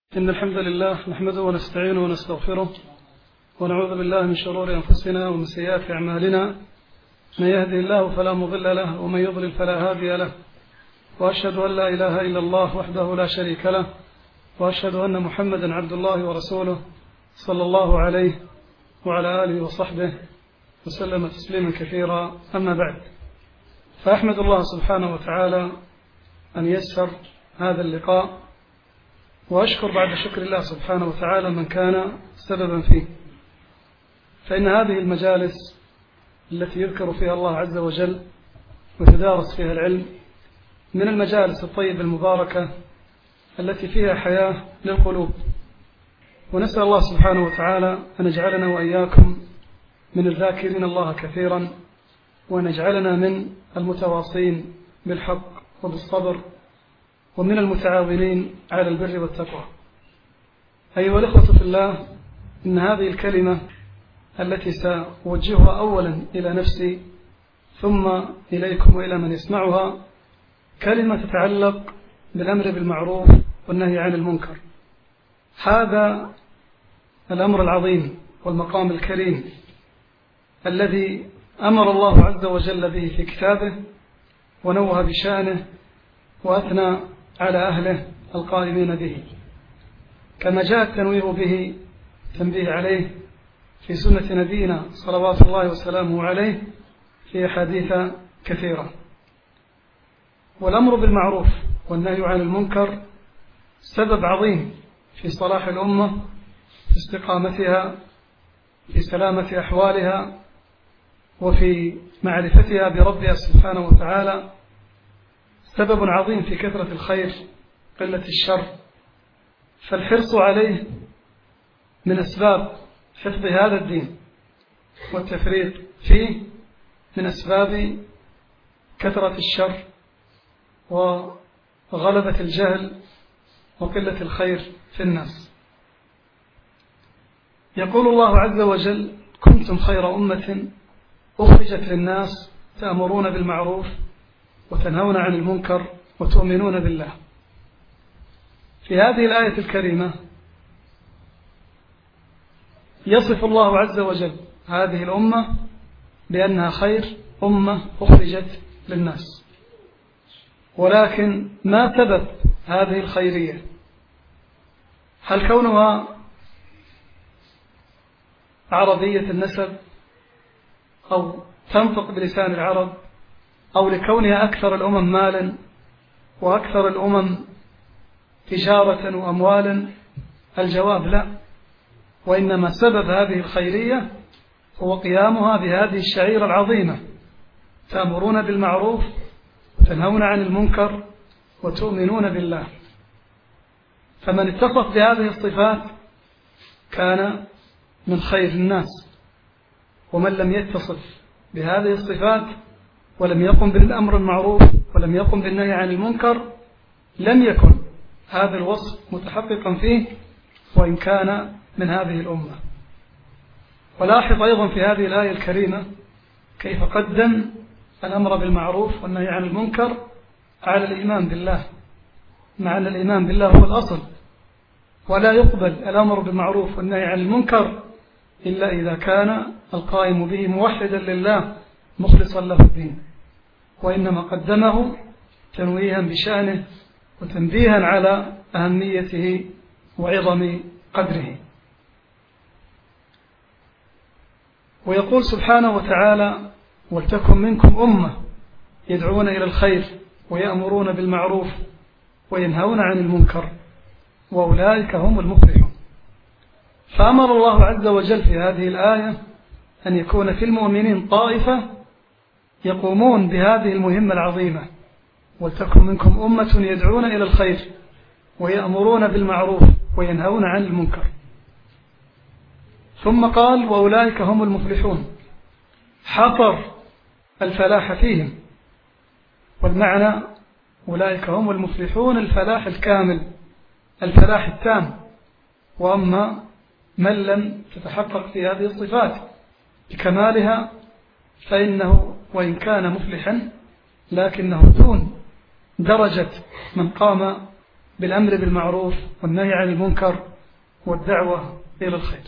إن الحمد لله نحمده ونستعينه ونستغفره ونعوذ بالله من شرور أنفسنا ومن سيئات أعمالنا. من يهدي الله فلا مضل له ومن يضلل فلا هادي له، وأشهد أن لا إله إلا الله وحده لا شريك له، وأشهد أن محمدا عبد الله ورسوله صلى الله عليه وعلى آله وصحبه وسلم تسليما كثيرا. أما بعد، فأحمد الله سبحانه وتعالى أن يسر هذا اللقاء، وأشكر بعد شكر الله سبحانه وتعالى من كان سببا فيه. فإن هذه المجالس التي يذكر فيها الله عز وجل ويتدارس فيها العلم من المجالس الطيبة المباركة التي فيها حياة للقلوب، ونسأل الله سبحانه وتعالى أن يجعلنا وإياكم من الذاكرين الله كثيرا، وأن يجعلنا من المتواصين بالحق وبالصبر، ومن المتعاونين على البر والتقوى. أيها الإخوة في الله، إن هذه الكلمة التي سأوجهها أولا إلى نفسي ثم إليكم وإلى من يسمعها كلمة تتعلق بالأمر بالمعروف والنهي عن المنكر. هذا الأمر العظيم والمقام الكريم الذي أمر الله عز وجل به في كتابه ونوه بشأنه وأثنى على أهله القائمين به، كما جاء التنويه به تنبيه عليه في سنة نبينا صلوات الله وسلامه عليه في أحاديث كثيرة. والأمر بالمعروف والنهي عن المنكر سبب عظيم في صلاح الأمة، في استقامتها، في سلامة أحوالها، وفي معرفتها بربها سبحانه وتعالى. سبب عظيم في كثرة الخير قلة الشر، فالحرص عليه من أسباب حفظ هذا الدين، والتفريط فيه من أسباب كثرة الشر وغلبة الجهل وقلة الخير في الناس. يقول الله عز وجل: كنتم خير أمة أخرجت للناس تأمرون بالمعروف وتنهون عن المنكر وتؤمنون بالله. في هذه الآية الكريمة يصف الله عز وجل هذه الأمة بأنها خير أمة أخرجت للناس. ولكن ما سبب هذه الخيرية؟ هل كونها عربية النسب أو تنطق بلسان العرب، أو لكونها أكثر الأمم مالا وأكثر الأمم تجارة وأموالا؟ الجواب لا، وإنما سبب هذه الخيرية هو قيامها بهذه الشعيرة العظيمة: تأمرون بالمعروف وتنهون عن المنكر وتؤمنون بالله. فمن اتصف بهذه الصفات كان من خير الناس، ومن لم يتصف بهذه الصفات ولم يقم بالأمر المعروف ولم يقم بالنهي عن المنكر لم يكن هذا الوصف متحققا فيه، وإن كان من هذه الأمة. ولاحظ أيضا في هذه الآية الكريمة كيف قدم الأمر بالمعروف والنهي عن المنكر على الإيمان بالله، مع أن الإيمان بالله هو الأصل، ولا يقبل الأمر بالمعروف والنهي عن المنكر إلا إذا كان القائم به موحدا لله مخلصا له الدين. وإنما قدمه تنويها بشأنه وتنبيها على أهميته وعظم قدره. ويقول سبحانه وتعالى: ولتكن منكم أمة يدعون إلى الخير ويأمرون بالمعروف وينهون عن المنكر وأولئك هم المفلحون. فأمر الله عز وجل في هذه الآية أن يكون في المؤمنين طائفة يقومون بهذه المهمة العظيمة: ولتكن منكم أمة يدعون إلى الخير ويأمرون بالمعروف وينهون عن المنكر. ثم قال: وأولئك هم المفلحون، حصر الفلاح فيهم، والمعنى أولئك هم المفلحون الفلاح الكامل، الفلاح التام. وأما من لم تتحقق في هذه الصفات بكمالها فإنه وإن كان مفلحا لكنه دون درجة من قام بالأمر بالمعروف والنهي عن المنكر والدعوة إلى الخير.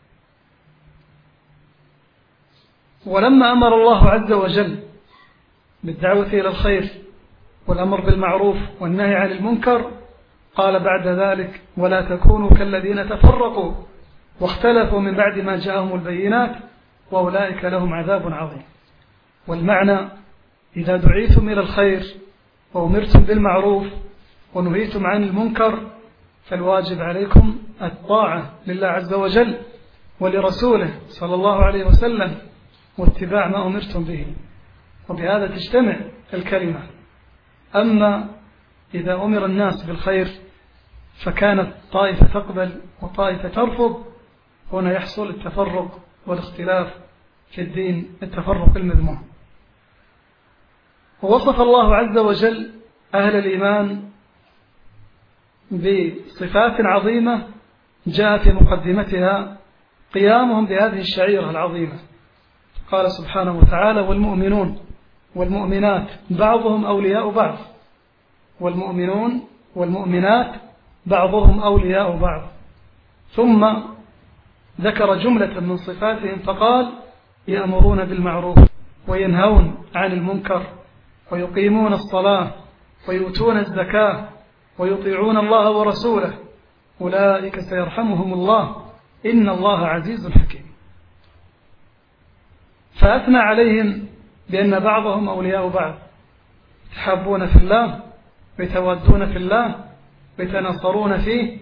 ولما أمر الله عز وجل بالدعوة إلى الخير والأمر بالمعروف والنهي عن المنكر قال بعد ذلك: ولا تكونوا كالذين تفرقوا واختلفوا من بعد ما جاءهم البينات وأولئك لهم عذاب عظيم. والمعنى: إذا دعيتم إلى الخير وأمرتم بالمعروف ونهيتم عن المنكر فالواجب عليكم الطاعة لله عز وجل ولرسوله صلى الله عليه وسلم واتباع ما أمرتم به، وبهذا تجتمع الكلمة. أما إذا أمر الناس بالخير فكانت طائفة تقبل وطائفة ترفض، هنا يحصل التفرق والاختلاف في الدين، التفرق المذموم. ووصف الله عز وجل أهل الإيمان بصفات عظيمة جاء في مقدمتها قيامهم بهذه الشعيرة العظيمة. قال سبحانه وتعالى: والمؤمنون والمؤمنات بعضهم أولياء بعض، والمؤمنون والمؤمنات بعضهم أولياء بعض. ثم ذكر جملة من صفاتهم فقال: يأمرون بالمعروف وينهون عن المنكر ويقيمون الصلاة ويؤتون الزكاة ويطيعون الله ورسوله أولئك سيرحمهم الله إن الله عزيز حكيم. فأثنى عليهم بأن بعضهم أولياء بعض، يتحابون في الله ويتوادون في الله ويتناصرون فيه.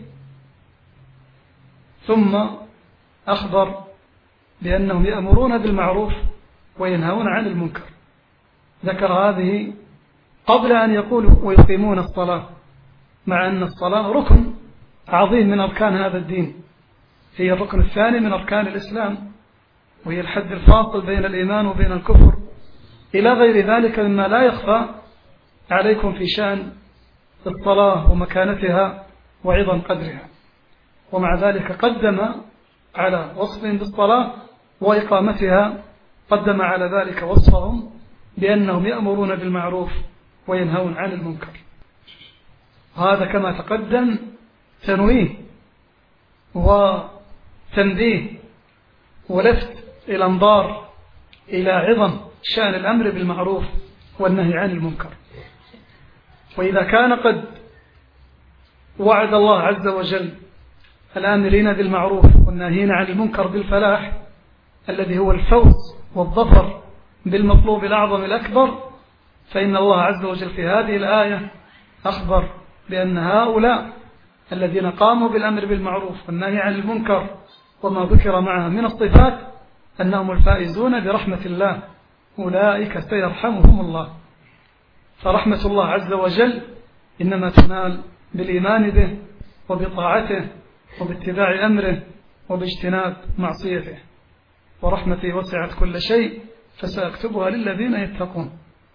ثم أخبر بأنهم يأمرون بالمعروف وينهون عن المنكر. ذكر هذه قبل أن يقولوا ويقيمون الصلاة، مع أن الصلاة ركن عظيم من أركان هذا الدين، هي الركن الثاني من أركان الإسلام، وهي الحد الفاصل بين الإيمان وبين الكفر، إلى غير ذلك مما لا يخفى عليكم في شأن الصلاة ومكانتها وعظم قدرها. ومع ذلك قدم على وصفهم بالصلاة وإقامتها، قدم على ذلك وصفهم بأنهم يأمرون بالمعروف وينهون عن المنكر. هذا كما تقدم تنويه وتنبيه ولفت الأنظار إلى عظم شأن الأمر بالمعروف والنهي عن المنكر. وإذا كان قد وعد الله عز وجل الآمرين بالمعروف والناهين عن المنكر بالفلاح الذي هو الفوز والظفر بالمطلوب الأعظم الأكبر، فإن الله عز وجل في هذه الآية أخبر بأن هؤلاء الذين قاموا بالأمر بالمعروف والنهي عن المنكر وما ذكر معها من الصفات أنهم الفائزون برحمة الله، أولئك سيرحمهم الله. فرحمة الله عز وجل إنما تنال بالإيمان به وبطاعته وباتباع أمره وباجتناب معصيته. ورحمتي وسعت كل شيء فسأكتبها للذين يتقون.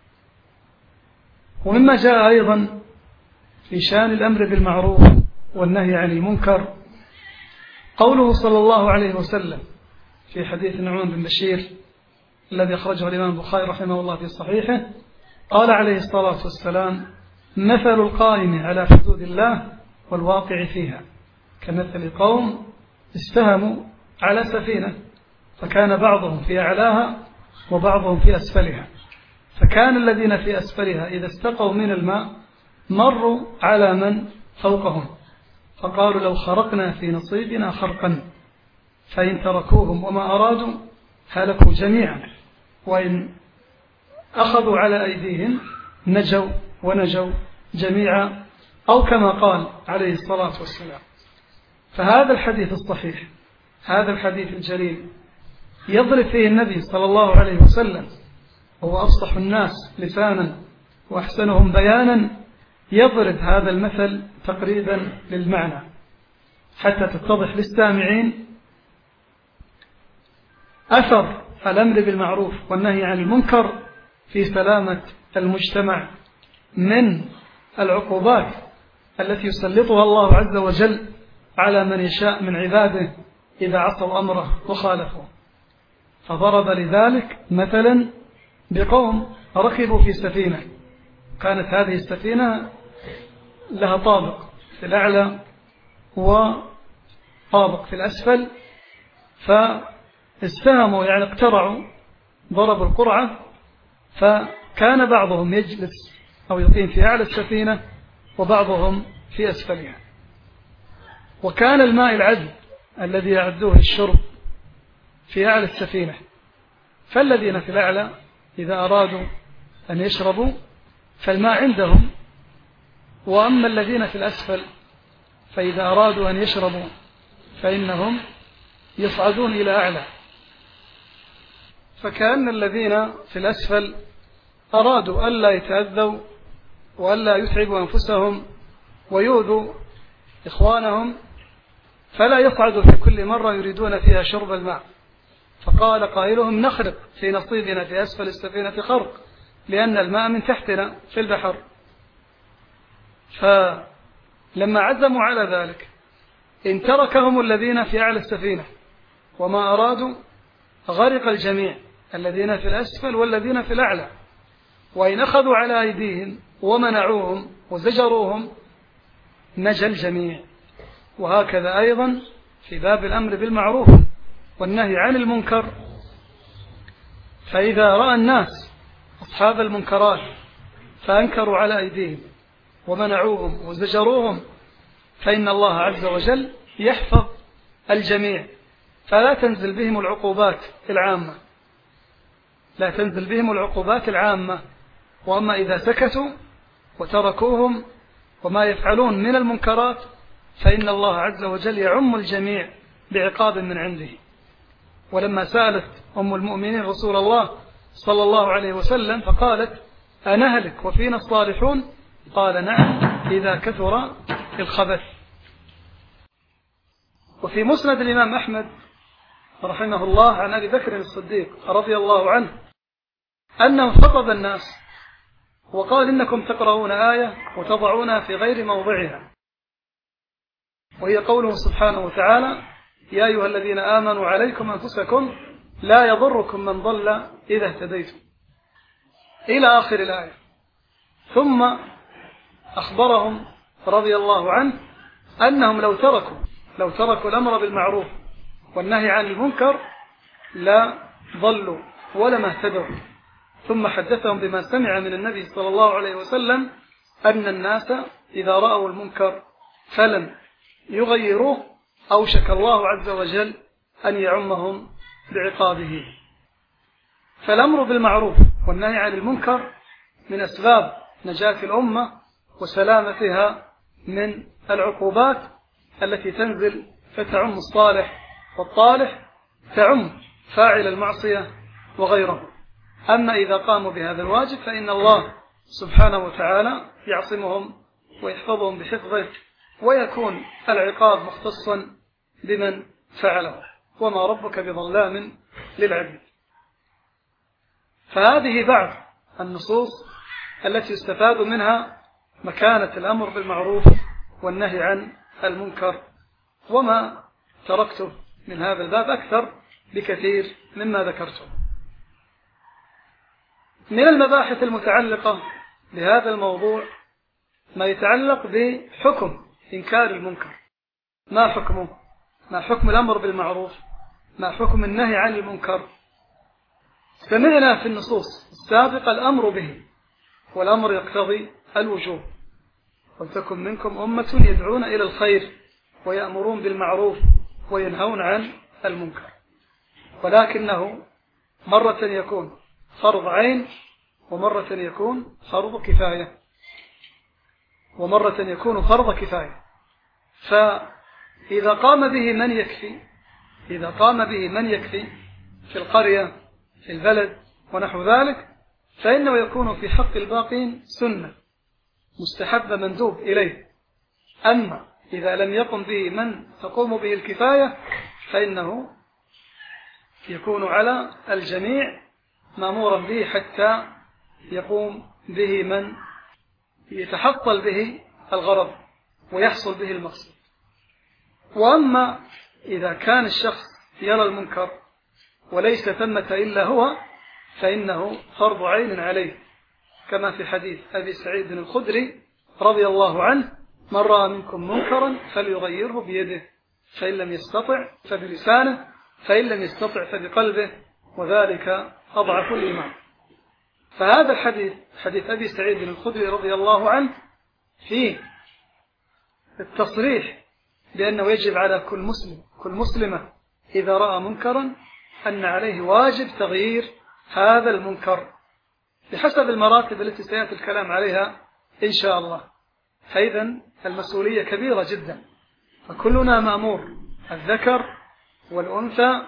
ومما جاء أيضا في شأن الأمر بالمعروف والنهي عن المنكر قوله صلى الله عليه وسلم في حديث النعمان بن بشير الذي أخرجه الإمام البخاري رحمه الله في صحيحه، قال عليه الصلاة والسلام: مثل القائم على حدود الله والواقع فيها كمثل قوم استهموا على سفينة فكان بعضهم في أعلاها وبعضهم في أسفلها، فكان الذين في أسفلها إذا استقوا من الماء مروا على من فوقهم فقالوا: لو خرقنا في نصيبنا خرقا، فإن تركوهم وما أرادوا هلكوا جميعا، وإن أخذوا على أيديهم نجوا ونجوا جميعا، أو كما قال عليه الصلاة والسلام. فهذا الحديث الصحيح، هذا الحديث الجليل يضرب فيه النبي صلى الله عليه وسلم، وهو أفصح الناس لسانا وأحسنهم بيانا، يضرب هذا المثل تقريبا للمعنى حتى تتضح للسامعين أثر الأمر بالمعروف والنهي عن المنكر في سلامة المجتمع من العقوبات التي يسلطها الله عز وجل على من يشاء من عباده إذا عصوا أمره وخالفوا. فضرب لذلك مثلا بقوم ركبوا في سفينة، كانت هذه السفينة لها طابق في الأعلى وطابق في الأسفل، فاستهموا يعني اقترعوا، ضربوا القرعة، فكان بعضهم يجلس أو يقيم في أعلى السفينة وبعضهم في أسفلها. وكان الماء العذب الذي يعدوه الشرب في أعلى السفينة، فالذين في الأعلى إذا أرادوا أن يشربوا فالماء عندهم، وأما الذين في الأسفل فإذا أرادوا أن يشربوا فإنهم يصعدون إلى أعلى. فكأن الذين في الأسفل أرادوا ألا يتأذوا وألا يتعبوا أنفسهم ويؤذوا إخوانهم، فلا يصعدوا في كل مرة يريدون فيها شرب الماء. فقال قائلهم: نخرق في نصيبنا في أسفل السفينة خرق، لأن الماء من تحتنا في البحر. فلما عزموا على ذلك إن تركهم الذين في أعلى السفينة وما أرادوا غرق الجميع، الذين في الأسفل والذين في الأعلى. وإن أخذوا على أيديهم ومنعوهم وزجروهم نجا الجميع. وهكذا أيضا في باب الأمر بالمعروف والنهي عن المنكر، فإذا رأى الناس أصحاب المنكرات فأنكروا على أيديهم ومنعوهم وزجروهم فإن الله عز وجل يحفظ الجميع، فلا تنزل بهم العقوبات العامة، لا تنزل بهم العقوبات العامة. وأما إذا سكتوا وتركوهم وما يفعلون من المنكرات فإن الله عز وجل يعم الجميع بعقاب من عنده. ولما سألت أم المؤمنين رسول الله صلى الله عليه وسلم فقالت: أنهلك وفينا الصالحون؟ قال: نعم، إذا كثر الخبث. وفي مسند الإمام أحمد رحمه الله عن أبي بكر الصديق رضي الله عنه أنه خطب الناس وقال: إنكم تقرؤون آية وتضعونها في غير موضعها، وهي قوله سبحانه وتعالى: يا أيها الذين آمنوا عليكم أنفسكم لا يضركم من ضل إذا اهتديتم، إلى آخر الآية. ثم أخبرهم رضي الله عنه أنهم لو تركوا الأمر بالمعروف والنهي عن المنكر لا ضلوا ولما اهتدوا. ثم حدثهم بما سمع من النبي صلى الله عليه وسلم أن الناس إذا رأوا المنكر فلم يغيروه أوشك الله عز وجل أن يعمهم بعقابه. فالأمر بالمعروف والنهي عن المنكر من أسباب نجاة الأمة وسلامتها من العقوبات التي تنزل فتعم الصالح والطالح، تعم فاعل المعصية وغيره. أما إذا قاموا بهذا الواجب فإن الله سبحانه وتعالى يعصمهم ويحفظهم بحفظه، ويكون العقاب مختصا بمن فعله، وما ربك بظلام للعبيد. فهذه بعض النصوص التي يستفاد منها مكانة الأمر بالمعروف والنهي عن المنكر، وما تركته من هذا الباب أكثر بكثير مما ذكرته. من المباحث المتعلقة بهذا الموضوع ما يتعلق بحكم إنكار المنكر. ما حكمه؟ ما حكم الأمر بالمعروف؟ ما حكم النهي عن المنكر؟ سمعنا في النصوص السابقة الأمر به، والأمر يقتضي الوجوب: ولتكن منكم أمة يدعون إلى الخير ويأمرون بالمعروف وينهون عن المنكر. ولكنه مرة يكون فرض عين، ومرة يكون فرض كفاية، ومرة يكون فرض كفاية. فإذا قام به من يكفي، إذا قام به من يكفي في القرية في البلد ونحو ذلك، فإنه يكون في حق الباقين سنة مستحب مندوب إليه. أما إذا لم يقم به من تقوم به الكفاية فإنه يكون على الجميع مأمورا به حتى يقوم به من يتحصل به الغرض ويحصل به المقصود. وأما إذا كان الشخص يرى المنكر وليس ثمة إلا هو فإنه فرض عين عليه، كما في حديث أبي سعيد الخدري رضي الله عنه من رأى منكم منكرا فليغيره بيده، فإن لم يستطع فبلسانه، فإن لم يستطع فبقلبه، وذلك أضعف الإيمان. فهذا الحديث، حديث أبي سعيد الخدري رضي الله عنه، فيه التصريح بأنه يجب على كل مسلمة إذا رأى منكرا أن عليه واجب تغيير هذا المنكر بحسب المراتب التي سيأتي الكلام عليها إن شاء الله. فإذا المسؤولية كبيرة جدا، فكلنا مأمور، الذكر والأنثى،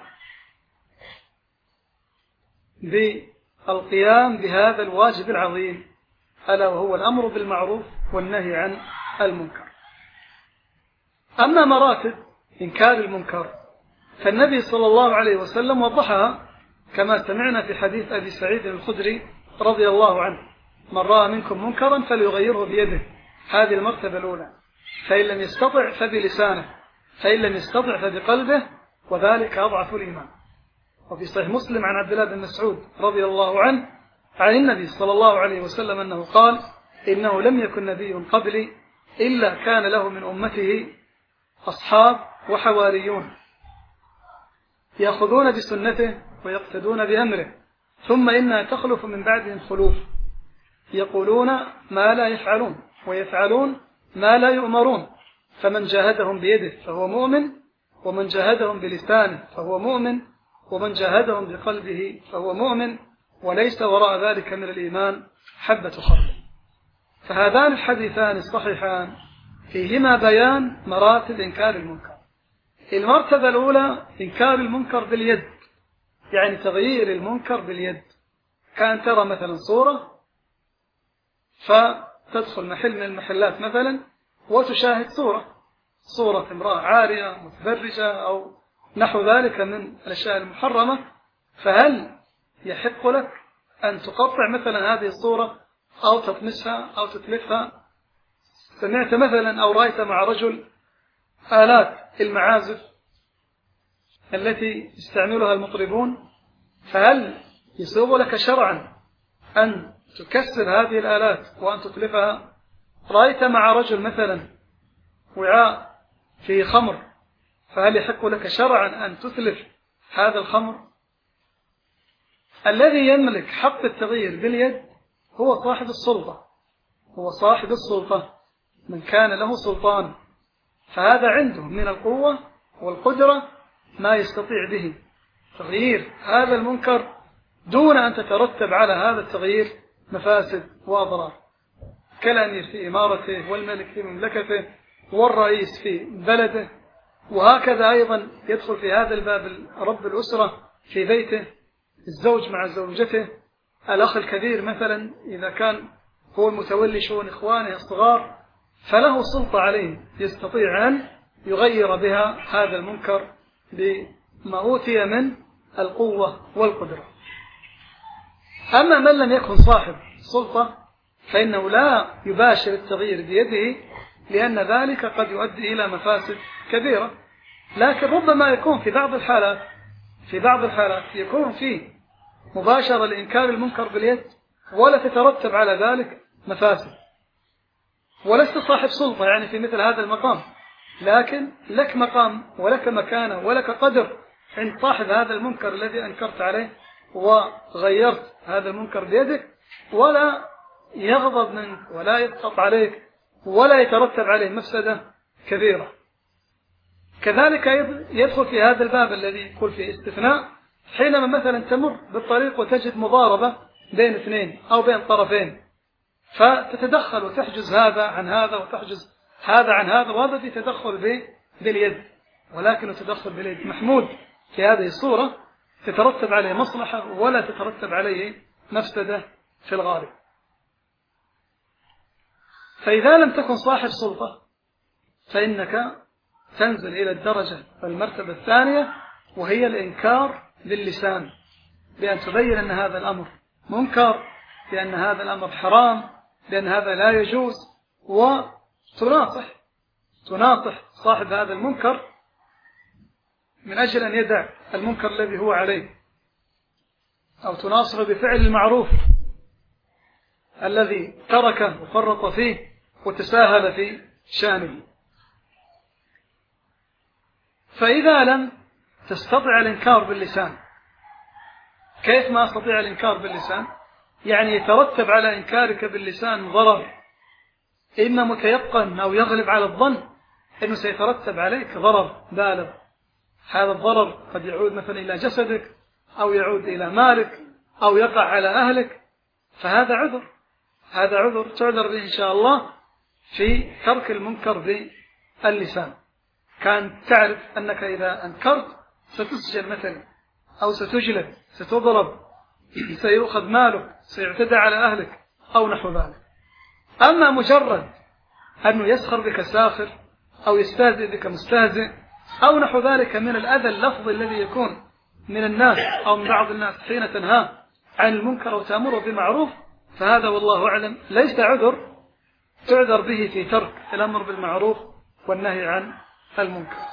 بالقيام بهذا الواجب العظيم، ألا وهو الأمر بالمعروف والنهي عن المنكر. أما مراتب إنكار المنكر فالنبي صلى الله عليه وسلم وضحها كما سمعنا في حديث أبي سعيد الخدري رضي الله عنه: من رأى منكم منكرا فليغيره بيده، هذه المرتبة الأولى، فإن لم يستطع فبلسانه، فإن لم يستطع فبقلبه، وذلك أضعف الإيمان. وفي صحيح مسلم عن عبد الله بن مسعود رضي الله عنه عن النبي صلى الله عليه وسلم أنه قال: إنه لم يكن نبي قبلي إلا كان له من أمته أصحاب وحواريون يأخذون بسنته ويقتدون بأمره، ثم إنها تخلف من بعدهم خلوف يقولون ما لا يفعلون ويفعلون ما لا يؤمرون، فمن جاهدهم بيده فهو مؤمن، ومن جاهدهم بلسانه فهو مؤمن، ومن جاهدهم بقلبه فهو مؤمن، وليس وراء ذلك من الإيمان حبة خردل. فهذان الحديثان الصحيحان فيهما بيان مراتب إنكار المنكر. المرتبة الأولى إنكار المنكر باليد، يعني تغيير المنكر باليد، كأن ترى مثلا صورة فتدخل محل من المحلات مثلا وتشاهد صورة امرأة عارية متبرجة أو نحو ذلك من الأشياء المحرمة، فهل يحق لك أن تقطع مثلا هذه الصورة أو تطمسها أو تتلفها؟ سمعت مثلا أو رأيت مع رجل آلات المعازف التي يستعملها المطربون، فهل يسوغ لك شرعا أن تكسر هذه الآلات وأن تتلفها؟ رأيت مع رجل مثلا وعاء فيه خمر، فهل يحق لك شرعا أن تتلف هذا الخمر؟ الذي يملك حق التغيير باليد هو صاحب السلطة، هو صاحب السلطة، من كان له سلطان، فهذا عنده من القوة والقدرة ما يستطيع به تغيير هذا المنكر دون أن تترتب على هذا التغيير مفاسد وأضرار، كالأمير في إمارته، والملك في مملكته، والرئيس في بلده، وهكذا أيضا يدخل في هذا الباب رب الأسرة في بيته، الزوج مع زوجته، الأخ الكبير مثلا إذا كان هو المتولي شؤون إخوانه الصغار فله سلطة عليه يستطيع أن يغير بها هذا المنكر بما أوتي من القوة والقدرة. أما من لم يكن صاحب سلطة فإنه لا يباشر التغيير بيده، لأن ذلك قد يؤدي إلى مفاسد كبيرة، لكن ربما يكون في بعض الحالات يكون فيه مباشرة لإنكار المنكر باليد ولا تترتب على ذلك مفاسد، ولست صاحب سلطة يعني في مثل هذا المقام، لكن لك مقام ولك مكانة ولك قدر عند صاحب هذا المنكر الذي أنكرت عليه وغيرت هذا المنكر بيدك، ولا يغضب منك ولا يسقط عليك ولا يترتب عليه مفسدة كبيرة. كذلك يدخل في هذا الباب الذي يقول فيه استثناء حينما مثلا تمر بالطريق وتجد مضاربة بين اثنين أو بين طرفين، فتتدخل وتحجز هذا عن هذا وتحجز هذا عن هذا، وهذا في تدخل باليد، ولكن التدخل باليد محمود في هذه الصورة، تترتب عليه مصلحة ولا تترتب عليه مفسدة في الغالب. فإذا لم تكن صاحب سلطة فإنك تنزل إلى الدرجة والمرتبة الثانية، وهي الإنكار باللسان، بأن تبين أن هذا الأمر منكر، بأن هذا الأمر حرام، بأن هذا لا يجوز، وتناصح صاحب هذا المنكر من أجل أن يدع المنكر الذي هو عليه، أو تناصح بفعل المعروف الذي تركه وفرط فيه وتساهل في شانه. فإذا لم تستطع الإنكار باللسان، كيف ما أستطيع الإنكار باللسان؟ يعني يترتب على إنكارك باللسان ضرر، إما متيقن أو يغلب على الظن أنه سيترتب عليك ضرر بالغ. هذا الضرر قد يعود مثلا إلى جسدك، أو يعود إلى مالك، أو يقع على أهلك، فهذا عذر، هذا عذر تعذر به إن شاء الله في ترك المنكر باللسان. كان تعرف أنك إذا أنكرت ستسجن مثلا، أو ستجلد، ستضرب، سيؤخذ مالك، سيعتدى على أهلك أو نحو ذلك. أما مجرد أنه يسخر بك ساخر، أو يستهزئ بك مستهزئ، أو نحو ذلك من الأذى اللفظي الذي يكون من الناس أو من بعض الناس حين تنهاه عن المنكر وتأمره بمعروف، فهذا والله أعلم ليس عذر تعذر به في ترك الأمر بالمعروف والنهي عن المنكر.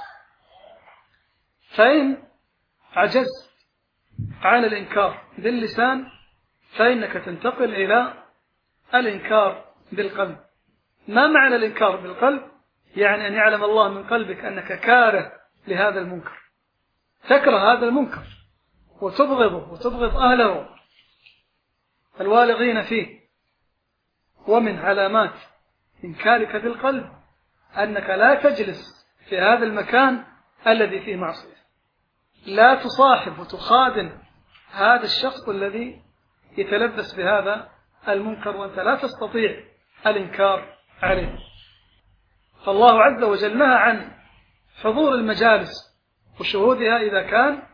فإن عجزت عن الإنكار باللسان فإنك تنتقل إلى الإنكار بالقلب. ما معنى الإنكار بالقلب؟ يعني أن يعلم الله من قلبك أنك كاره لهذا المنكر، تكره هذا المنكر وتبغضه وتبغض أهله الوالغين فيه. ومن علامات إنكارك بالقلب أنك لا تجلس في هذا المكان الذي فيه معصية، لا تصاحب وتخادم هذا الشخص الذي يتلبس بهذا المنكر وأنت لا تستطيع الإنكار عليه. فالله عز وجل نهى عن حضور المجالس وشهودها إذا كان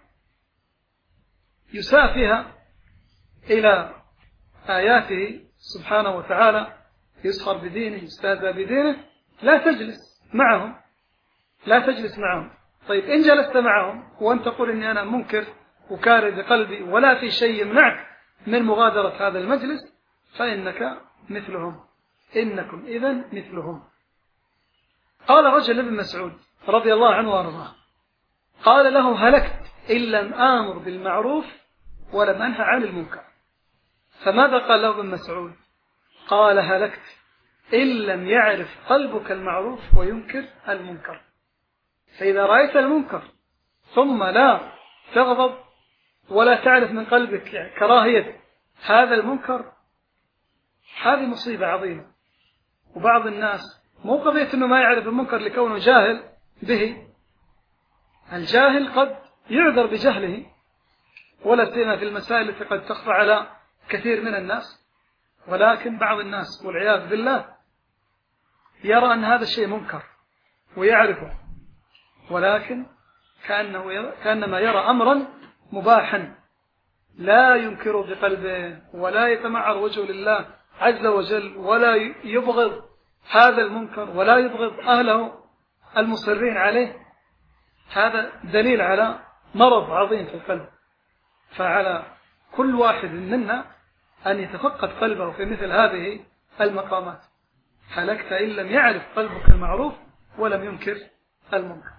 يساء فيها إلى آياته سبحانه وتعالى، يسخر بدينه، يستهزأ بدينه، لا تجلس معهم، لا تجلس معهم. طيب إن جلست معهم وأن تقول إني أنا منكر وكاره بقلبي ولا في شيء يمنعك من مغادرة هذا المجلس، فإنك مثلهم، إنكم إذن مثلهم. قال رجل لابن مسعود رضي الله عنه وارضاه، قال له: هلكت إن لم آمر بالمعروف ولم أنهى عن المنكر. فماذا قال له ابن مسعود؟ قال: هلكت إن لم يعرف قلبك المعروف وينكر المنكر. فإذا رأيت المنكر ثم لا تغضب ولا تعرف من قلبك كراهية هذا المنكر، هذه مصيبة عظيمة. وبعض الناس مو قضية أنه ما يعرف المنكر لكونه جاهل به، الجاهل قد يعذر بجهله، ولا سيما في المسائل التي قد تخفى على كثير من الناس. ولكن بعض الناس والعياذ بالله يرى أن هذا الشيء منكر ويعرفه، ولكن كأنما يرى أمرا مباحا، لا ينكر بقلبه ولا يتمعر وجهه لله عز وجل، ولا يبغض هذا المنكر ولا يبغض أهله المصرين عليه. هذا دليل على مرض عظيم في القلب. فعلى كل واحد منا أن يتفقد قلبه في مثل هذه المقامات. هلكت إن لم يعرف قلبك المعروف ولم ينكر المنكر.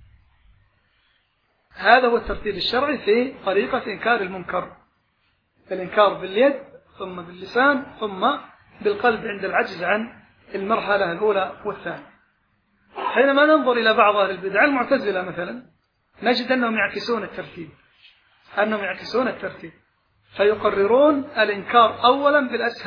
هذا هو الترتيب الشرعي في طريقة إنكار المنكر: الإنكار باليد، ثم باللسان، ثم بالقلب عند العجز عن المرحلة الأولى والثانية. حينما ننظر إلى بعض أهل البدع المعتزلة مثلا، نجد أنهم يعكسون الترتيب، فيقررون الإنكار أولا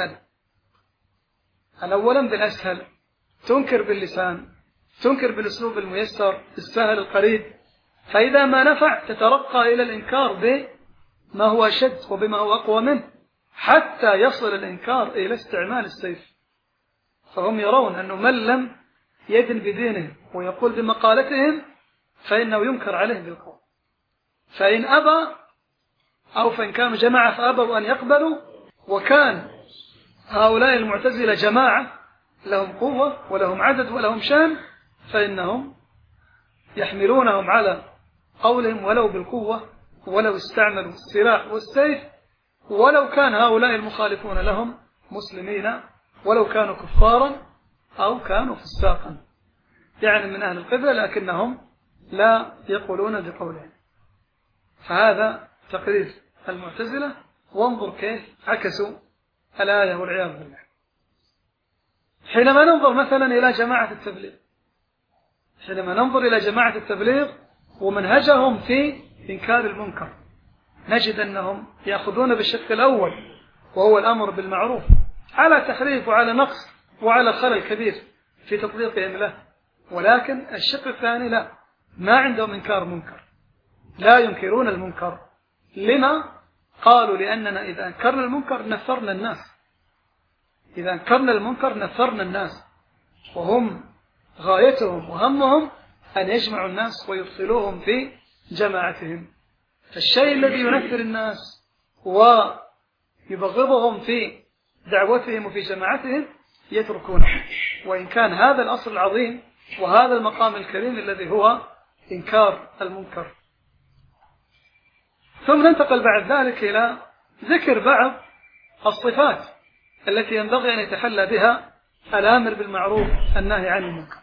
بالأسهل، تنكر باللسان، تنكر بالأسلوب الميسر السهل القريب، فإذا ما نفع تترقى إلى الإنكار بما هو أشد وبما هو أقوى منه، حتى يصل الإنكار إلى استعمال السيف. فهم يرون أنه من لم يدن بدينه ويقول بمقالتهم فإنه ينكر عليه بالقول. فإن أبى، أو فإن كانوا جماعة فأبوا أن يقبلوا، وكان هؤلاء المعتزلة جماعة لهم قوة ولهم عدد ولهم شان، فإنهم يحملونهم على قولهم ولو بالقوة، ولو استعملوا السلاح والسيف، ولو كان هؤلاء المخالفون لهم مسلمين، ولو كانوا كفارا أو كانوا فساقا، يعني من أهل القبلة، لكنهم لا يقولون بقولهم. فهذا تقرير المعتزلة، وانظر كيف عكسوا الآية والعياذ بالله. حينما ننظر مثلا إلى جماعة التبليغ، حينما ننظر إلى جماعة التبليغ ومنهجهم في إنكار المنكر، نجد أنهم يأخذون بالشق الأول وهو الأمر بالمعروف على تحريف وعلى نقص وعلى خلل كبير في تطبيقهم له، ولكن الشق الثاني لا، ما عندهم إنكار منكر، لا ينكرون المنكر. لما؟ قالوا لأننا إذا أنكرنا المنكر نفرنا الناس، إذا أنكرنا المنكر نفرنا الناس، وهم غايتهم وهمهم أن يجمعوا الناس ويدخلوهم في جماعتهم. فالشيء الذي ينفر الناس ويبغضهم في دعوتهم وفي جماعتهم يتركونه، وإن كان هذا الأصل العظيم وهذا المقام الكريم الذي هو إنكار المنكر. ثم ننتقل بعد ذلك إلى ذكر بعض الصفات التي ينبغي أن يتحلى بها الآمر بالمعروف الناهي عن المنكر.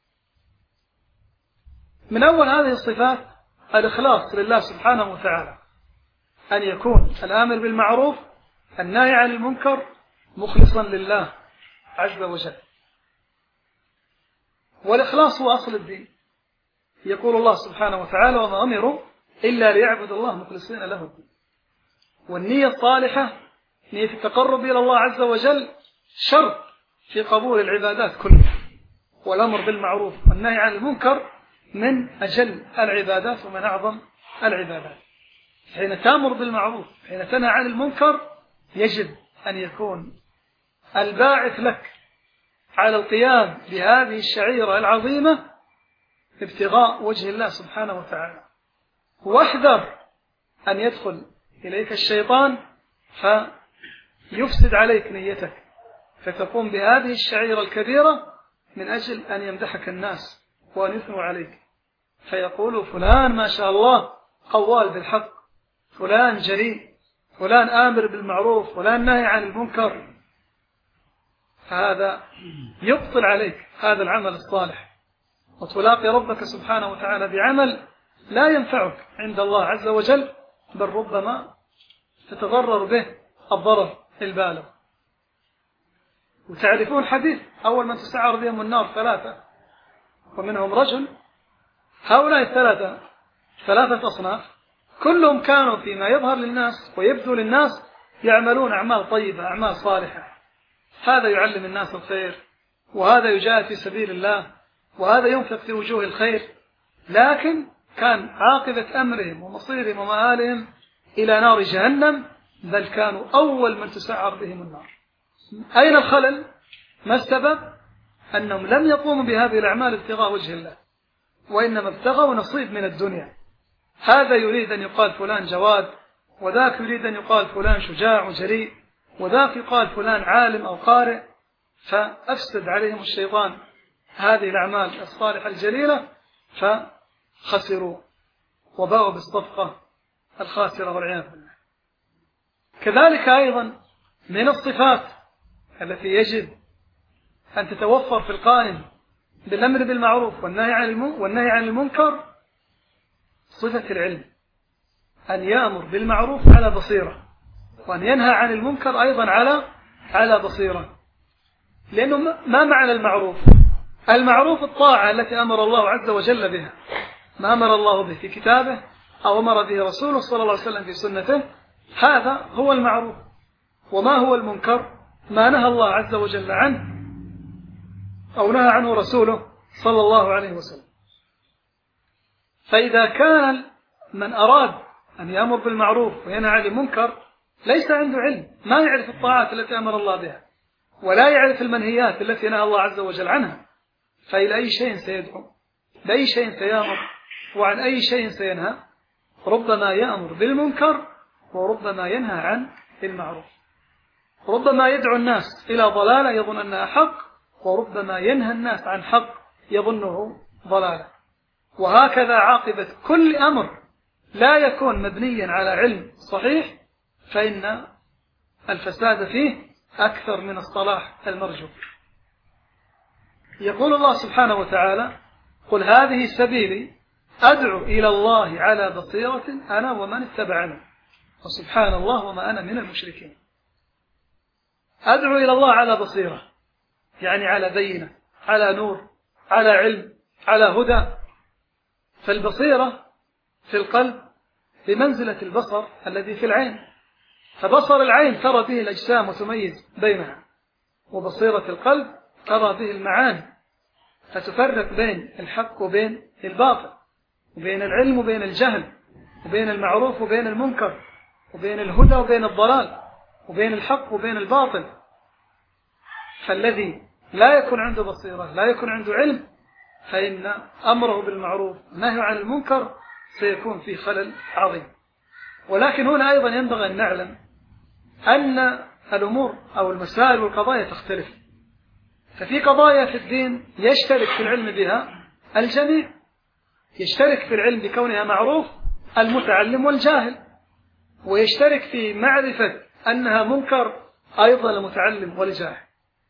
من أول هذه الصفات الإخلاص لله سبحانه وتعالى، أن يكون الآمر بالمعروف الناهي عن المنكر مخلصا لله عز وجل. والإخلاص هو أصل الدين. يقول الله سبحانه وتعالى: وما أمروا إلا ليعبدوا الله مخلصين له الدين. والنية الصالحة، نية التقرب إلى الله عز وجل، شرط في قبول العبادات كلها. والأمر بالمعروف والنهي عن المنكر من أجل العبادات ومن أعظم العبادات. حين تأمر بالمعروف، حين تنهى عن المنكر، يجب أن يكون الباعث لك على القيام بهذه الشعيرة العظيمة ابتغاء وجه الله سبحانه وتعالى. واحذر أن يدخل إليك الشيطان فيفسد عليك نيتك، فتقوم بهذه الشعيرة الكبيرة من أجل أن يمدحك الناس وأن يثنوا عليك، فيقول فلان ما شاء الله قوال بالحق، فلان جريء، فلان آمر بالمعروف، فلان نهي عن المنكر. فهذا يبطل عليك هذا العمل الصالح، وتلاقي ربك سبحانه وتعالى بعمل لا ينفعك عند الله عز وجل، بل ربما تتضرر به الضرر البالغ. وتعرفون حديث أول من تسعر بهم النار ثلاثة ومنهم رجل. هؤلاء ثلاثة أصناف، كلهم كانوا فيما يظهر للناس ويبدو للناس يعملون أعمال طيبة، أعمال صالحة، هذا يعلم الناس الخير، وهذا يجاهد في سبيل الله، وهذا ينفق في وجوه الخير، لكن كان عاقبة أمرهم ومصيرهم ومآلهم إلى نار جهنم، بل كانوا أول من تسعر بهم النار. أين الخلل؟ ما السبب؟ أنهم لم يقوموا بهذه الأعمال ابتغاء وجه الله، وإنما ابتغوا نصيب من الدنيا. هذا يريد أن يقال فلان جواد، وذاك يريد أن يقال فلان شجاع وجريء، وذاك يقال فلان عالم أو قارئ، فأفسد عليهم الشيطان هذه الأعمال الصالحة الجليلة، فخسروا وباءوا بالصفقة الخاسرة والعياذ بالله. كذلك أيضا من الصفات التي يجب أن تتوفر في القائم بالأمر بالمعروف والنهي عن المنكر صفة العلم، أن يأمر بالمعروف على بصيرة، وأن ينهى عن المنكر أيضا على بصيرة. لأنه ما معنى المعروف؟ المعروف الطاعة التي أمر الله عز وجل بها، ما أمر الله به في كتابه أو أمر به رسوله صلى الله عليه وسلم في سنته، هذا هو المعروف. وما هو المنكر؟ ما نهى الله عز وجل عنه أو نهى عنه رسوله صلى الله عليه وسلم. فإذا كان من أراد أن يأمر بالمعروف وينهى عن المنكر ليس عنده علم، ما يعرف الطاعات التي أمر الله بها، ولا يعرف المنهيات التي نهى الله عز وجل عنها، فإلى أي شيء سيدعو؟ بأي شيء سيأمر؟ وعن أي شيء سينهى؟ ربما يأمر بالمنكر وربما ينهى عن المعروف، ربما يدعو الناس إلى ضلالة يظن أنها حق، وربما ينهى الناس عن حق يظنه ضلالة. وهكذا عاقبة كل أمر لا يكون مبنيا على علم صحيح، فإن الفساد فيه أكثر من الصلاح المرجو. يقول الله سبحانه وتعالى: قل هذه سبيلي أدعو إلى الله على بصيرة أنا ومن اتبعني وسبحان الله وما أنا من المشركين. أدعو إلى الله على بصيرة، يعني على بينة، على نور، على علم، على هدى. فالبصيرة في القلب بمنزلة البصر الذي في العين، فبصر العين ترى به الأجسام وتميز بينها، وبصيرة القلب ترى به المعاني فتفرق بين الحق وبين الباطل، وبين العلم وبين الجهل، وبين المعروف وبين المنكر، وبين الهدى وبين الضلال، وبين الحق وبين الباطل. فالذي لا يكون عنده بصيرة، لا يكون عنده علم، فإن أمره بالمعروف والنهي عن المنكر سيكون فيه خلل عظيم. ولكن هنا أيضا ينبغي أن نعلم أن الأمور أو المسائل والقضايا تختلف. ففي قضايا في الدين يشترك في العلم بها الجميع، يشترك في العلم بكونها معروف المتعلم والجاهل، ويشترك في معرفة أنها منكر أيضا المتعلم والجاهل.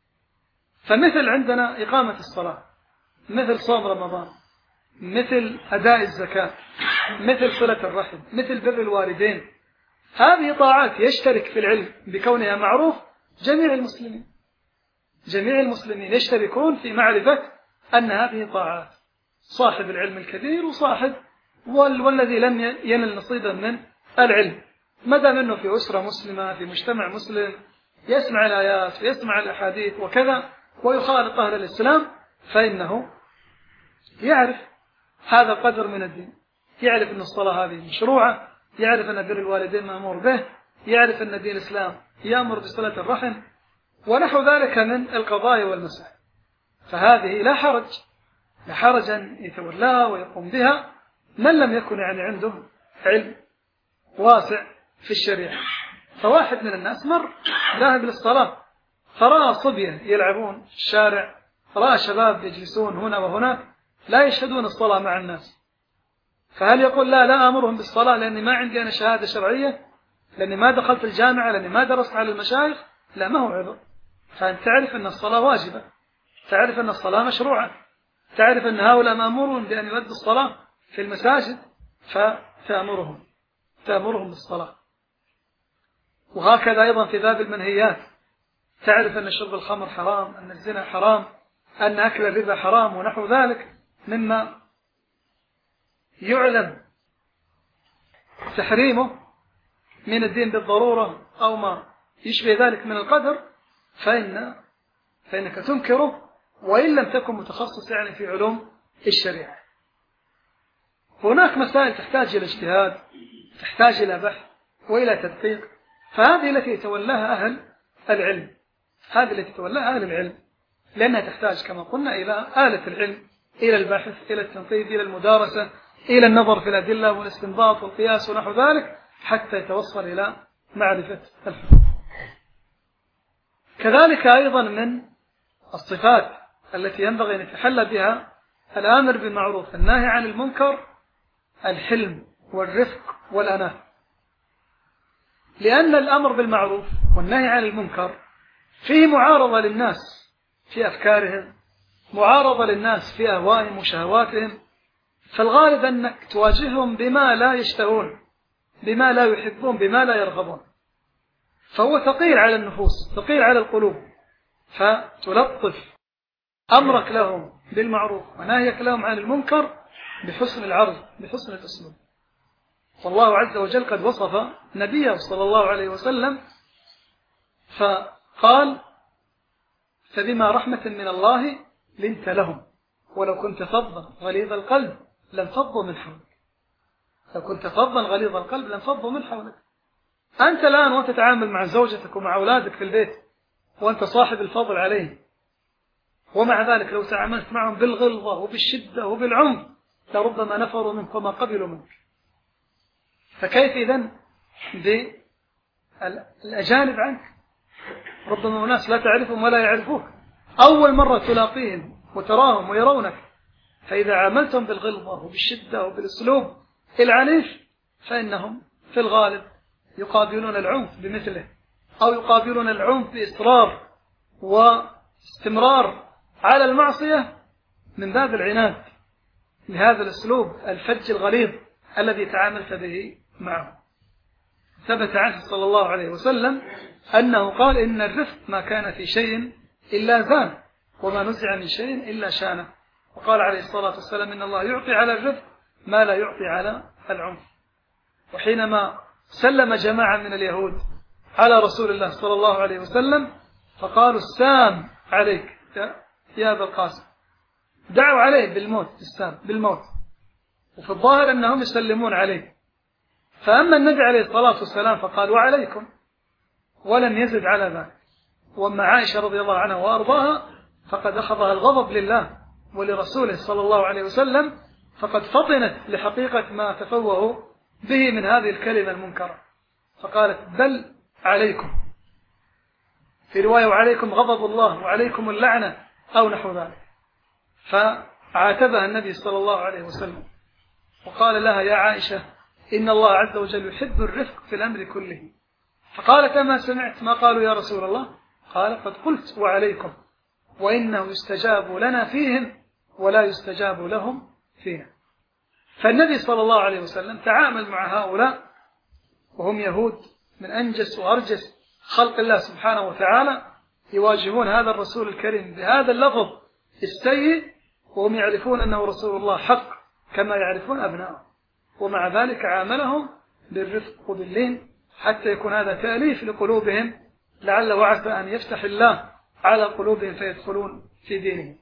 فمثل عندنا إقامة الصلاة، مثل صوم رمضان، مثل أداء الزكاة، مثل صلة الرحم، مثل بر الوالدين، هذه طاعات يشترك في العلم بكونها معروف جميع المسلمين. جميع المسلمين يشتركون في معرفة أن هذه طاعات، صاحب العلم الكبير وصاحب والذي لم ينل نصيبا من العلم، ما دام أنه في أسرة مسلمة في مجتمع مسلم يسمع الآيات ويسمع الأحاديث وكذا ويخالط أهل الإسلام، فإنه يعرف هذا القدر من الدين، يعرف أن الصلاة هذه مشروعة، يعرف أن بر الوالدين مأمور به، يعرف أن دين الإسلام يأمر بصلة الرحم ونحو ذلك من القضايا والمسائل. فهذه لا حرج أن يتولاها ويقوم بها من لم يكن يعني عنده علم واسع في الشريعة. فواحد من الناس مر ذاهب للصلاة فرأى صبية يلعبون في الشارع، رأى شباب يجلسون هنا وهناك لا يشهدون الصلاة مع الناس، فهل يقول لا أمرهم بالصلاة لأني ما عندي أنا شهادة شرعية، لأني ما دخلت الجامعة، لأني ما درست على المشايخ؟ لا، ما هو عذر. فأنت تعرف أن الصلاة واجبة، تعرف أن الصلاة مشروعة، تعرف أن هؤلاء مأمورون بأن يؤدوا الصلاة في المساجد، فتأمرهم بالصلاة. وهكذا أيضا في باب المنهيات، تعرف أن شرب الخمر حرام، أن الزنا حرام، أن أكل الربا حرام ونحو ذلك مما يعلم تحريمه من الدين بالضرورة أو ما يشبه ذلك من القدر، فإنك تنكره وإن لم تكن متخصص يعني في علوم الشريعة. هناك مسائل تحتاج إلى اجتهاد، تحتاج إلى بحث وإلى تدقيق، فهذه التي يتولاها أهل العلم، هذه التي يتولاها أهل العلم، لأنها تحتاج كما قلنا إلى آلة العلم، إلى البحث، إلى التنقيب، إلى المدارسة، إلى النظر في الأدلة والاستنباط والقياس ونحو ذلك حتى يتوصل إلى معرفة الحكم. كذلك أيضا من الصفات التي ينبغي أن يتحلى بها الآمر بالمعروف الناهي عن المنكر الحلم والرفق والأناة، لأن الأمر بالمعروف والنهي عن المنكر فيه معارضة للناس في أفكارهم، معارضة للناس في أهوائهم وشهواتهم، فالغالب أنك تواجههم بما لا يشتهون، بما لا يحبون، بما لا يرغبون، فهو ثقيل على النفوس، ثقيل على القلوب، فتلطف أمرك لهم بالمعروف ونهيك لهم عن المنكر بحسن العرض، بحسن الأسلوب. والله عز وجل قد وصف نبيه صلى الله عليه وسلم فقال: فبما رحمة من الله لنت لهم ولو كنت فظا غليظ القلب لانفضوا من حولك. لو كنت فظا غليظ القلب لانفضوا من حولك. أنت الآن وتتعامل مع زوجتك ومع أولادك في البيت وأنت صاحب الفضل عليه، ومع ذلك لو تعاملت معهم بالغلظة وبالشدة وبالعنف لربما نفروا منك وما قبلوا منك. فكيف إذن بالأجانب عنك؟ ربما الناس لا تعرفهم ولا يعرفوك، أول مرة تلاقيهم وتراهم ويرونك، فإذا عاملتهم بالغلظة وبالشدة وبالأسلوب العنيف فإنهم في الغالب يقابلون العنف بمثله، أو يقابلون العنف بإصرار واستمرار على المعصية من باب العناد لهذا الأسلوب الفج الغليظ الذي تعاملت به معه. ثبت عنه صلى الله عليه وسلم أنه قال: إن الرفق ما كان في شيء إلا زان، وما نزع من شيء إلا شانه. وقال عليه الصلاة والسلام إن الله يعطي على الرفق ما لا يعطي على العنف. وحينما سلم جماعة من اليهود على رسول الله صلى الله عليه وسلم فقالوا السام عليك يا أبا القاسم، دعوا عليه بالموت، السام بالموت، وفي الظاهر أنهم يسلمون عليه. فأما النبي عليه الصلاة والسلام فقال وعليكم، ولم يزد على ذلك. وأما عائشة رضي الله عنها وأرضاها فقد أخذها الغضب لله ولرسوله صلى الله عليه وسلم، فقد فطنت لحقيقة ما تفوهوا به من هذه الكلمة المنكرة، فقالت بل عليكم، في رواية وعليكم غضب الله وعليكم اللعنة أو نحو ذلك. فعاتبها النبي صلى الله عليه وسلم وقال لها يا عائشة إن الله عز وجل يحب الرفق في الأمر كله. فقالت أما سمعت ما قالوا يا رسول الله؟ قال قد قلت وعليكم، وإنه يستجاب لنا فيهم ولا يستجاب لهم فينا. فالنبي صلى الله عليه وسلم تعامل مع هؤلاء وهم يهود من أنجس وأرجس خلق الله سبحانه وتعالى، يواجهون هذا الرسول الكريم بهذا اللفظ السيء وهم يعرفون أنه رسول الله حق كما يعرفون أبناءه، ومع ذلك عاملهم بالرفق وباللين حتى يكون هذا تأليف لقلوبهم، لعل وعسى أن يفتح الله على قلوبهم فيدخلون في دينه.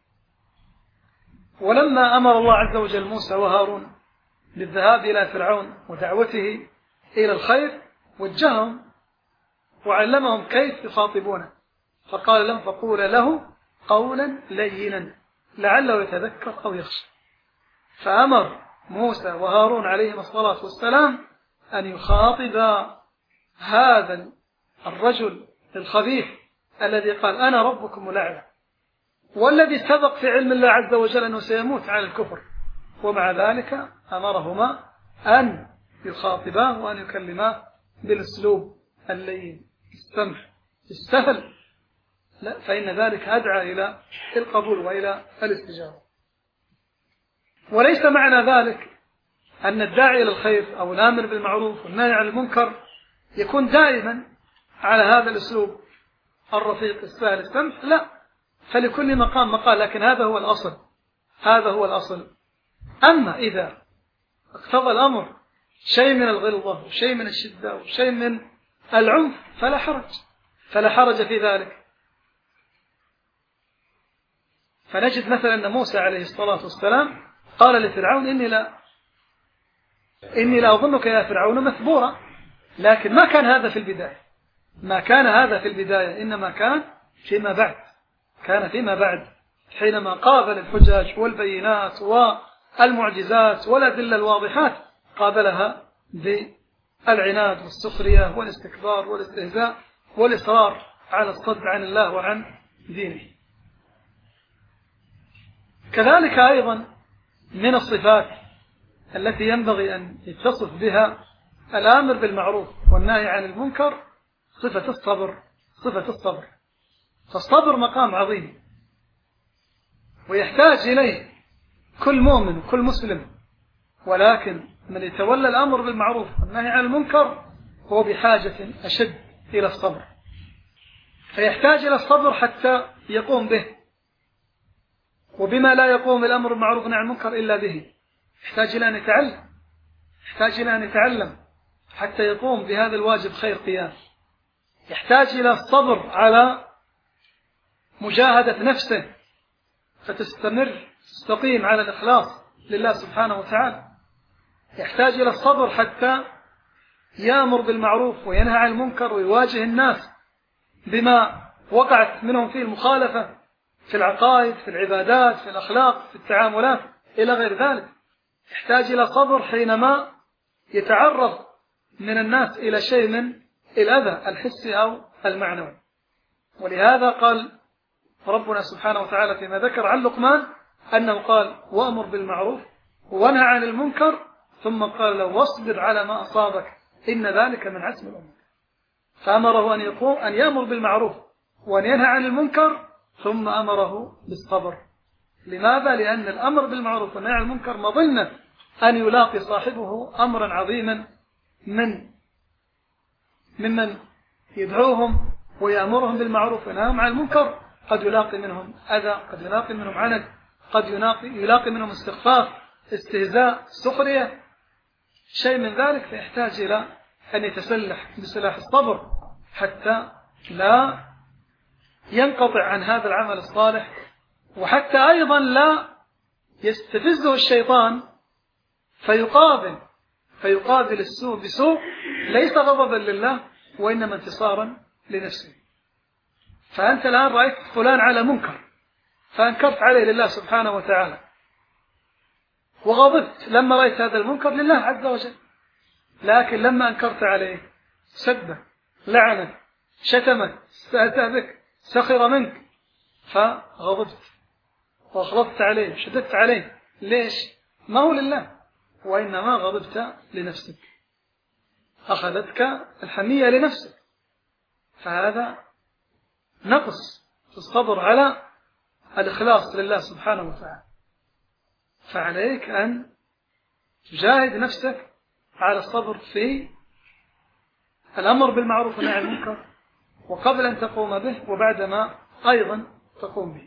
ولما أمر الله عز وجل موسى وهارون بالذهاب إلى فرعون ودعوته إلى الخير وجههم وعلمهم كيف يخاطبونه، فقال لهم فقول له قولا لينا لعله يتذكر أو يخشى. فأمر موسى وهارون عليهم الصلاة والسلام أن يخاطب هذا الرجل الخبيث الذي قال أنا ربكم الأعلى، والذي سبق في علم الله عز وجل أنه سيموت على الكفر، ومع ذلك أمرهما أن يخاطباه وأن يكلماه بالأسلوب اللين السمح السهل، لا فإن ذلك أدعى إلى القبول وإلى الاستجابة. وليس معنى ذلك أن الداعي إلى الخير أو الآمر بالمعروف والنهي عن المنكر يكون دائما على هذا الأسلوب الرفيق السهل السمح، لا، فلكل مقام مقال، لكن هذا هو الأصل، هذا هو الأصل. أما إذا اقتضى الأمر شيء من الغلظة وشيء من الشدة وشيء من العنف فلا حرج في ذلك. فنجد مثلا أن موسى عليه الصلاة والسلام قال لفرعون إني لا أظنك يا فرعون مثبورا، لكن ما كان هذا في البداية، ما كان هذا في البداية، إنما كان فيما بعد، كان فيما بعد حينما قابل الحجج والبينات والمعجزات والأدلة الواضحات قابلها بالعناد والسخرية والاستكبار والاستهزاء والإصرار على الصد عن الله وعن دينه. كذلك أيضا من الصفات التي ينبغي أن يتصف بها الآمر بالمعروف والنهي عن المنكر صفة الصبر، صفة الصبر. فالصبر مقام عظيم ويحتاج إليه كل مؤمن كل مسلم، ولكن من يتولى الأمر بالمعروف والنهي عن المنكر هو بحاجة أشد إلى الصبر، فيحتاج إلى الصبر حتى يقوم به، وبما لا يقوم الأمر بالمعروف والنهي عن المنكر إلا به، يحتاج إلى أن يتعلم حتى يقوم بهذا الواجب خير قيام، يحتاج إلى الصبر على مجاهدة نفسه تستقيم على الإخلاص لله سبحانه وتعالى، يحتاج إلى الصبر حتى يأمر بالمعروف وينهى عن المنكر ويواجه الناس بما وقعت منهم فيه المخالفة في العقائد، في العبادات، في الأخلاق، في التعاملات إلى غير ذلك. يحتاج إلى صبر حينما يتعرض من الناس إلى شيء من الأذى الحسي أو المعنوي. ولهذا قال ربنا سبحانه وتعالى فيما ذكر عن لقمان أنه قال وأمر بالمعروف ونهى عن المنكر، ثم قال له واصبر على ما أصابك إن ذلك من عزم الأمور. فأمره أن يأمر بالمعروف وأن ينهى عن المنكر، ثم أمره بالصبر. لماذا؟ لأن الأمر بالمعروف والنهي عن المنكر مظنة أن يلاقي صاحبه أمرا عظيما ممن يدعوهم ويأمرهم بالمعروف وينهاهم عن المنكر، قد يلاقي منهم أذى، قد يلاقي منهم عند، قد يلاقي منهم استخفاف، استهزاء، سخرية، شيء من ذلك، فيحتاج إلى أن يتسلح بسلاح الصبر حتى لا ينقطع عن هذا العمل الصالح، وحتى أيضا لا يستفزه الشيطان فيقابل السوء بسوء ليس غضبا لله وإنما انتصارا لنفسه. فأنت الآن رأيت فلان على منكر فأنكرت عليه لله سبحانه وتعالى، وغضبت لما رأيت هذا المنكر لله عز وجل، لكن لما أنكرت عليه سبه، لعنه، شتمك، استهزأ بك، سخر منك، فغضبت وأغضبت عليه، شددت عليه. ليش؟ ما هو لله، وإنما غضبت لنفسك، أخذتك الحمية لنفسك. فهذا نقص في الصبر على الإخلاص لله سبحانه وتعالى. فعليك أن تجاهد نفسك على الصبر في الأمر بالمعروف والنهي عن المنكر، وقبل أن تقوم به وبعدما أيضا تقوم به.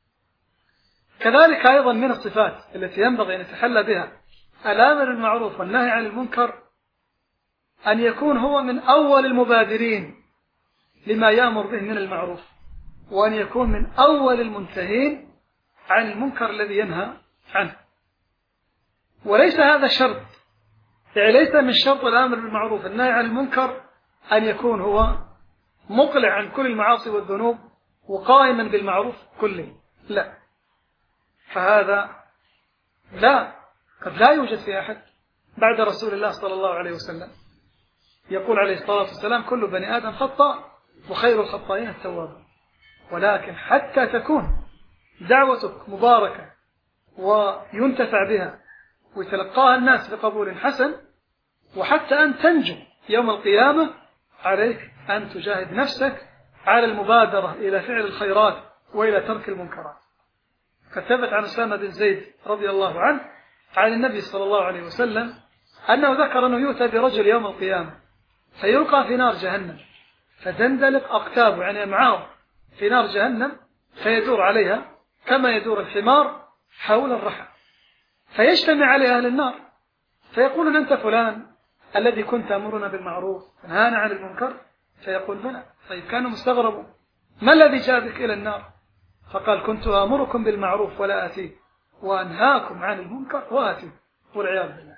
كذلك أيضا من الصفات التي ينبغي أن يتحلى بها الآمر بالمعروف والنهي عن المنكر أن يكون هو من أول المبادرين لما يأمر به من المعروف، وأن يكون من أول المنتهين عن المنكر الذي ينهى عنه. وليس هذا شرط، يعني ليس من شرط الآمر بالمعروف والنهي عن المنكر أن يكون هو مقلع عن كل المعاصي والذنوب وقائما بالمعروف كله، لا، فهذا قد لا يوجد في أحد بعد رسول الله صلى الله عليه وسلم. يقول عليه الصلاة والسلام: كل بني آدم خطأ وخير الخطائين التوابون. ولكن حتى تكون دعوتك مباركة وينتفع بها ويتلقاها الناس بقبول حسن، وحتى أن تنجو يوم القيامة، عليك أن تجاهد نفسك على المبادرة إلى فعل الخيرات وإلى ترك المنكرات. فثبت عن أسامة بن زيد رضي الله عنه عن النبي صلى الله عليه وسلم أنه ذكر أنه يؤتى برجل يوم القيامة فيلقى في نار جهنم فتندلق أقتابه، يعني أمعاه، في نار جهنم، فيدور عليها كما يدور الحمار حول الرحى، فيجتمع عليه أهل النار فيقولون: أنت فلان الذي كنت تأمرنا بالمعروف ونهانا عن المنكر؟ فيقول: بلى. طيب كانوا مستغربوا: ما الذي جابك إلى النار؟ فقال: كنت آمركم بالمعروف ولا آتيه، وأنهاكم عن المنكر وآتيه، والعياذ بالله.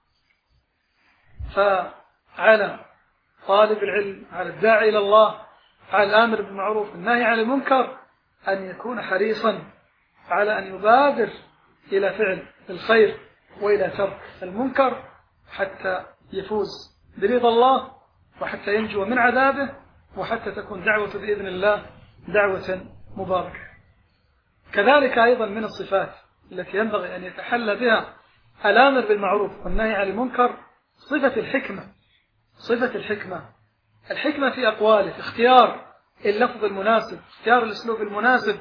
فعلى طالب العلم، على الداعي إلى الله، على الآمر بالمعروف والنهي عن المنكر، أن يكون حريصا على أن يبادر إلى فعل الخير وإلى ترك المنكر حتى يفوز برضا الله، وحتى ينجو من عذابه، وحتى تكون دعوة بإذن الله دعوة مباركة. كذلك أيضا من الصفات التي ينبغي أن يتحلى بها الآمر بالمعروف والنهي عن المنكر صفة الحكمة. صفة الحكمة في أقواله، في اختيار اللفظ المناسب، اختيار الأسلوب المناسب.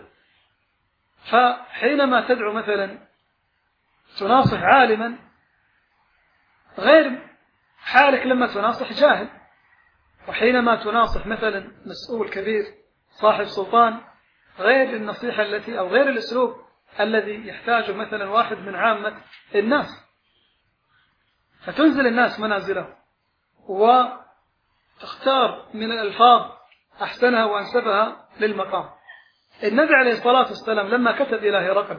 فحينما تدعو مثلا تناصح عالما غير حالك لما تناصح جاهل، وحينما تناصح مثلا مسؤول كبير صاحب سلطان غير النصيحة التي أو غير الأسلوب الذي يحتاجه مثلا واحد من عامة الناس. فتنزل الناس منازله وتختار من الألفاظ أحسنها وأنسبها للمقام. النبي عليه الصلاة والسلام لما كتب إلى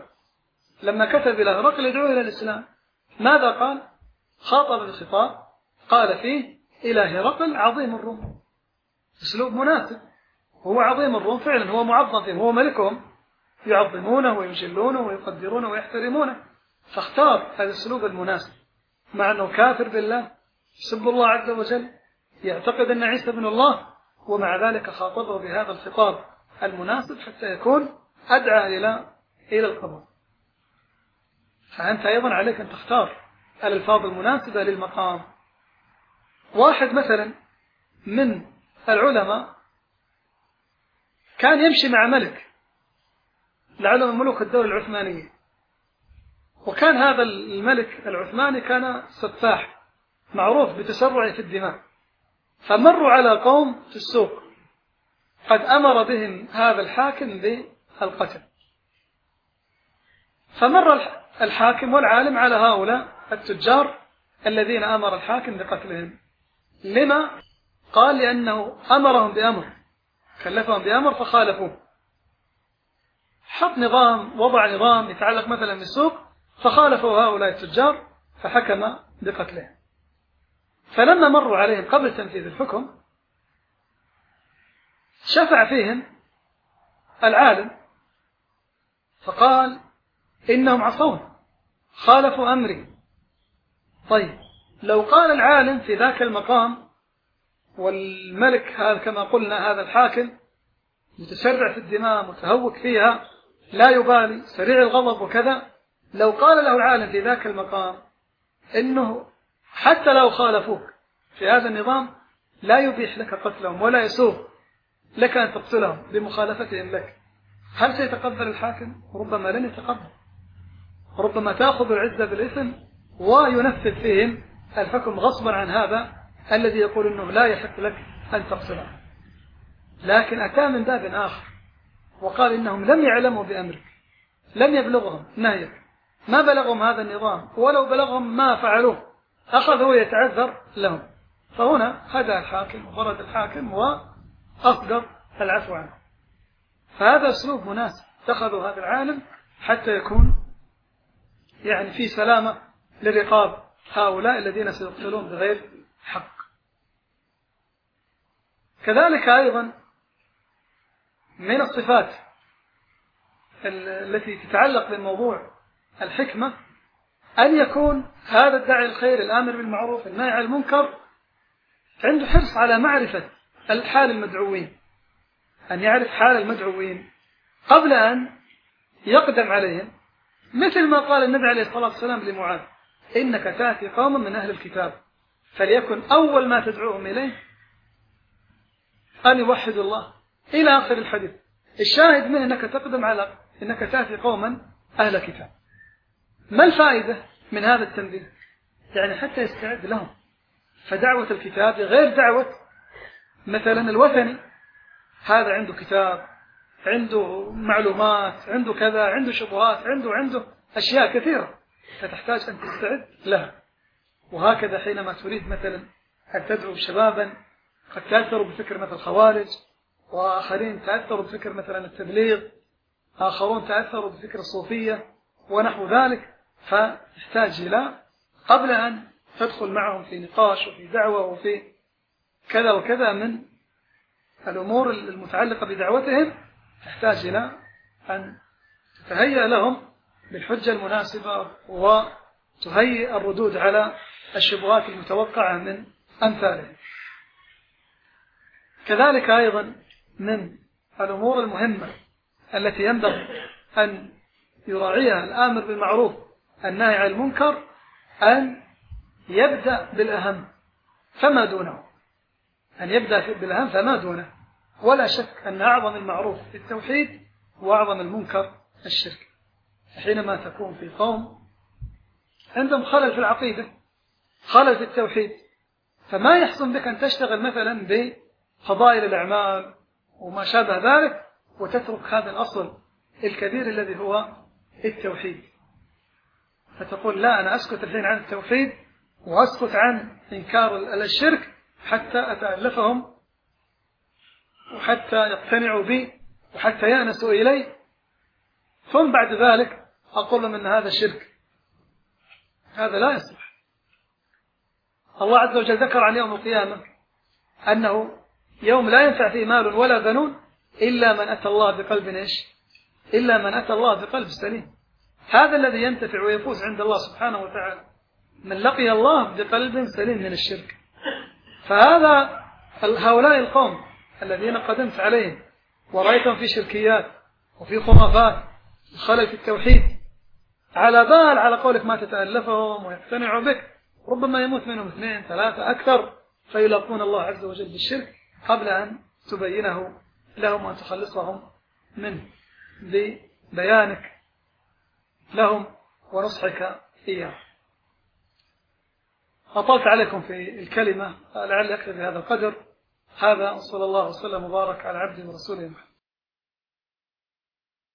هرقل يدعو إلى الإسلام، ماذا قال؟ خاطب بالخطاب قال فيه: إلى هرقل عظيم الروم. أسلوب مناسب، هو عظيم الروم فعلا، هو معظم فيهم، هو ملكهم، يعظمونه ويجلونه ويقدرونه ويحترمونه، فاختار هذا الأسلوب المناسب، مع أنه كافر بالله، يسب الله عز وجل، يعتقد أن عيسى ابن الله، ومع ذلك خاطبه بهذا الخطاب المناسب حتى يكون أدعى إلى القبول. فأنت أيضا عليك أن تختار الألفاظ المناسبة للمقام. واحد مثلا من العلماء كان يمشي مع ملك، لعلم ملوك الدولة العثمانية، وكان هذا الملك العثماني كان سفاح معروف بتسرعه في الدماء، فمروا على قوم في السوق قد أمر بهم هذا الحاكم بالقتل. فمر الحاكم والعالم على هؤلاء التجار الذين أمر الحاكم بقتلهم. لما؟ قال لأنه أمرهم بأمر، كلفهم بأمر فخالفوه. حط نظام، وضع نظام يتعلق مثلا بالسوق، فخالفوا هؤلاء التجار فحكم بقتلهم. فلما مروا عليهم قبل تنفيذ الحكم شفع فيهم العالم فقال إنهم عصون، خالفوا أمري. طيب لو قال العالم في ذاك المقام، والملك هذا كما قلنا هذا الحاكم متسرع في الدماء متهوك فيها لا يبالي سريع الغضب وكذا، لو قال له العالم في ذاك المقام إنه حتى لو خالفوك في هذا النظام لا يبيح لك قتلهم ولا يسوغ لك أن تقتلهم بمخالفتهم لك، هل سيتقبل الحاكم؟ ربما لن يتقبل، ربما تأخذ العزة بالإثم وينفذ فيهم الحكم غصبا عن هذا الذي يقول إنه لا يحق لك أن تقتله. لكن أتى من باب آخر وقال إنهم لم يعلموا بأمرك، لم يبلغهم نهيك، ما بلغهم هذا النظام، ولو بلغهم ما فعلوه، أخذوا يتعذر لهم. فهنا هدى الحاكم وبرد الحاكم وأصدر العفو عنه. فهذا أسلوب مناسب اتخذوا هذا العالم حتى يكون يعني في سلامة لرقاب هؤلاء الذين سيقتلون بغير حق. كذلك أيضا من الصفات التي تتعلق بالموضوع الحكمة أن يكون هذا الداعي الخير الآمر بالمعروف النهي عن المنكر عنده حرص على معرفة الحال المدعوين، أن يعرف حال المدعوين قبل أن يقدم عليهم، مثل ما قال النبي عليه الصلاة والسلام لمعاذ: إنك تأتي قوما من أهل الكتاب فليكن أول ما تدعوهم إليه أن يوحدوا الله، إلى آخر الحديث. الشاهد منه أنك تقدم على إنك تأتي قوما أهل كتاب. ما الفائدة من هذا التنبيه؟ يعني حتى يستعد لهم. فدعوة الكتاب غير دعوة مثلا الوثني، هذا عنده كتاب، عنده معلومات، عنده كذا، عنده شبهات، عنده أشياء كثيرة فتحتاج أن تستعد لها. وهكذا حينما تريد مثلا أن تدعو شبابا قد تأثروا بفكر مثل الخوارج، وآخرين تأثروا بفكر مثلا التبليغ، آخرون تأثروا بفكر الصوفية ونحو ذلك، فتحتاج إلى قبل أن تدخل معهم في نقاش وفي دعوة وفي كذا وكذا من الأمور المتعلقة بدعوتهم، تحتاج إلى أن تتهيأ لهم بالحجة المناسبة وتهيئ الردود على الشبهات المتوقعة من أمثالهم. كذلك أيضا من الأمور المهمة التي ينبغي أن يراعيها الآمر بالمعروف الناهي عن المنكر أن يبدأ بالأهم فما دونه، أن يبدأ بالأهم فما دونه. ولا شك أن أعظم المعروف التوحيد وأعظم المنكر الشرك. حينما تكون في قوم عندهم خلل في العقيدة، خلل في التوحيد، فما يحسن بك أن تشتغل مثلا بفضائل الأعمال وما شابه ذلك وتترك هذا الأصل الكبير الذي هو التوحيد، فتقول لا أنا أسكت الحين عن التوحيد وأسكت عن إنكار الشرك حتى أتألفهم وحتى يقتنعوا بي وحتى يأنسوا إلي، ثم بعد ذلك أقول لهم أن هذا شرك. هذا لا يصلح. الله عز وجل ذكر عن يوم القيامة أنه يوم لا ينفع فيه مال ولا بنون إلا من أتى الله بقلب إيش؟ إلا من أتى الله بقلب سليم. هذا الذي ينتفع ويفوز عند الله سبحانه وتعالى، من لقي الله بقلب سليم من الشرك. فهذا هؤلاء القوم الذين قدمت عليهم ورأيتهم في شركيات وفي خرافات وخلل في التوحيد، على بال على قولك ما تتألفهم ويقتنعوا بك، ربما يموت منهم 2 3 أكثر فيلاقون الله عز وجل بالشرك قبل أن تبينه لهم وأن تخلصهم منه ببيانك لهم ونصحك إياه. أطلت عليكم في الكلمة، لعل أكثر بهذا القدر. هذا صلى الله وسلم وبارك على عبده ورسوله محمد.